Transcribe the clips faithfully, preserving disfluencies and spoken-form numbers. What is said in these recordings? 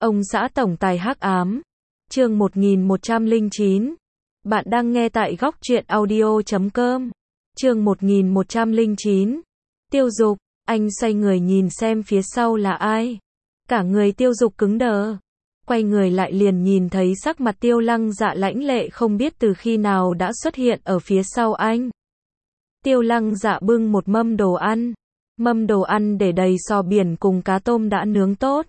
Ông xã tổng tài hắc ám. Chương một nghìn một trăm lẻ chín. Bạn đang nghe tại góc truyện audio chấm com. Chương một nghìn một trăm lẻ chín. Tiêu Dục, anh xoay người nhìn xem phía sau là ai. Cả người Tiêu Dục cứng đờ. Quay người lại liền nhìn thấy sắc mặt Tiêu Lăng Dạ lãnh lệ không biết từ khi nào đã xuất hiện ở phía sau anh. Tiêu Lăng Dạ bưng một mâm đồ ăn. Mâm đồ ăn để đầy sò biển cùng cá tôm đã nướng tốt.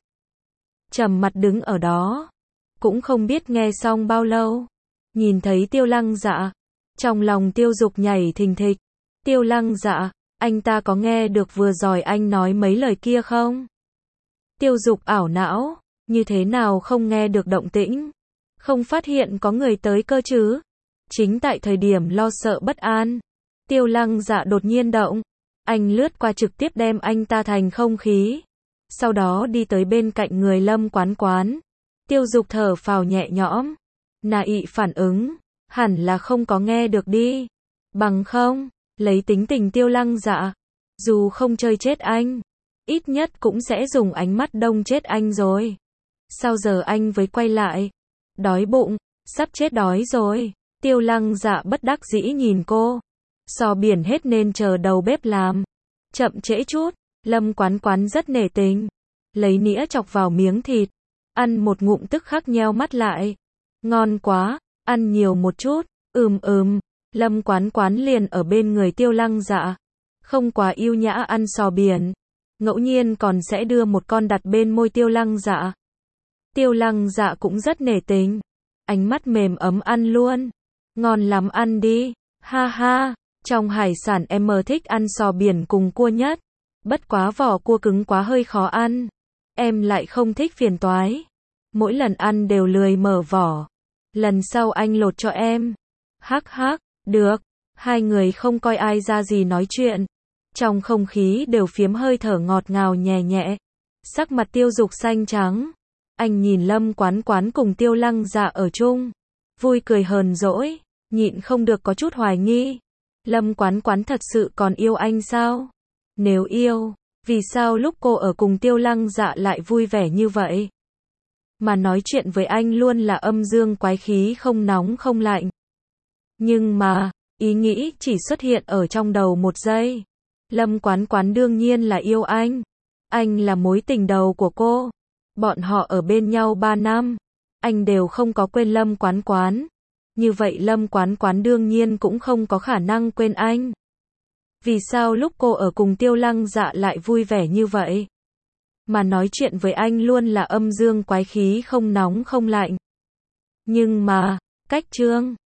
Trầm mặt đứng ở đó. Cũng không biết nghe xong bao lâu. Nhìn thấy Tiêu Lăng Dạ. Trong lòng Tiêu Dục nhảy thình thịch. Tiêu Lăng Dạ, anh ta có nghe được vừa rồi anh nói mấy lời kia không? Tiêu Dục ảo não. Như thế nào không nghe được động tĩnh? Không phát hiện có người tới cơ chứ? Chính tại thời điểm lo sợ bất an. Tiêu Lăng Dạ đột nhiên động. Anh lướt qua trực tiếp đem anh ta thành không khí. Sau đó đi tới bên cạnh người Lâm Quán Quán. Tiêu Dục thở phào nhẹ nhõm. Nà ị phản ứng. Hẳn là không có nghe được đi. Bằng không, lấy tính tình Tiêu Lăng Dạ. Dù không chơi chết anh. Ít nhất cũng sẽ dùng ánh mắt đông chết anh rồi. Sao giờ anh với quay lại? Đói bụng, sắp chết đói rồi. Tiêu Lăng Dạ bất đắc dĩ nhìn cô. Sò biển hết nên chờ đầu bếp làm. Chậm trễ chút, Lâm Quán Quán rất nể tình. Lấy nĩa chọc vào miếng thịt. Ăn một ngụm tức khắc nheo mắt lại. Ngon quá, ăn nhiều một chút. Ừm ừm, Lâm Quán Quán liền ở bên người Tiêu Lăng Dạ. Không quá yêu nhã ăn sò biển. Ngẫu nhiên còn sẽ đưa một con đặt bên môi Tiêu Lăng Dạ. Tiêu Lăng Dạ cũng rất nể tình. Ánh mắt mềm ấm ăn luôn. Ngon lắm ăn đi. Ha ha, trong hải sản em mơ thích ăn sò biển cùng cua nhất. Bất quá vỏ cua cứng quá hơi khó ăn. Em lại không thích phiền toái. Mỗi lần ăn đều lười mở vỏ. Lần sau anh lột cho em. Hắc hắc, được. Hai người không coi ai ra gì nói chuyện. Trong không khí đều phiếm hơi thở ngọt ngào nhẹ nhẹ. Sắc mặt Tiêu Dục xanh trắng. Anh nhìn Lâm Quán Quán cùng Tiêu Lăng Dạ ở chung. Vui cười hờn dỗi. Nhịn không được có chút hoài nghi. Lâm Quán Quán thật sự còn yêu anh sao? Nếu yêu, vì sao lúc cô ở cùng Tiêu Lăng Dạ lại vui vẻ như vậy? Mà nói chuyện với anh luôn là âm dương quái khí không nóng không lạnh. Nhưng mà, ý nghĩ chỉ xuất hiện ở trong đầu một giây. Lâm Quán Quán đương nhiên là yêu anh. Anh là mối tình đầu của cô. Bọn họ ở bên nhau ba năm. Anh đều không có quên Lâm Quán Quán. Như vậy Lâm Quán Quán đương nhiên cũng không có khả năng quên anh. Vì sao lúc cô ở cùng Tiêu Lăng Dạ lại vui vẻ như vậy? Mà nói chuyện với anh luôn là âm dương quái khí không nóng không lạnh. Nhưng mà, cách chương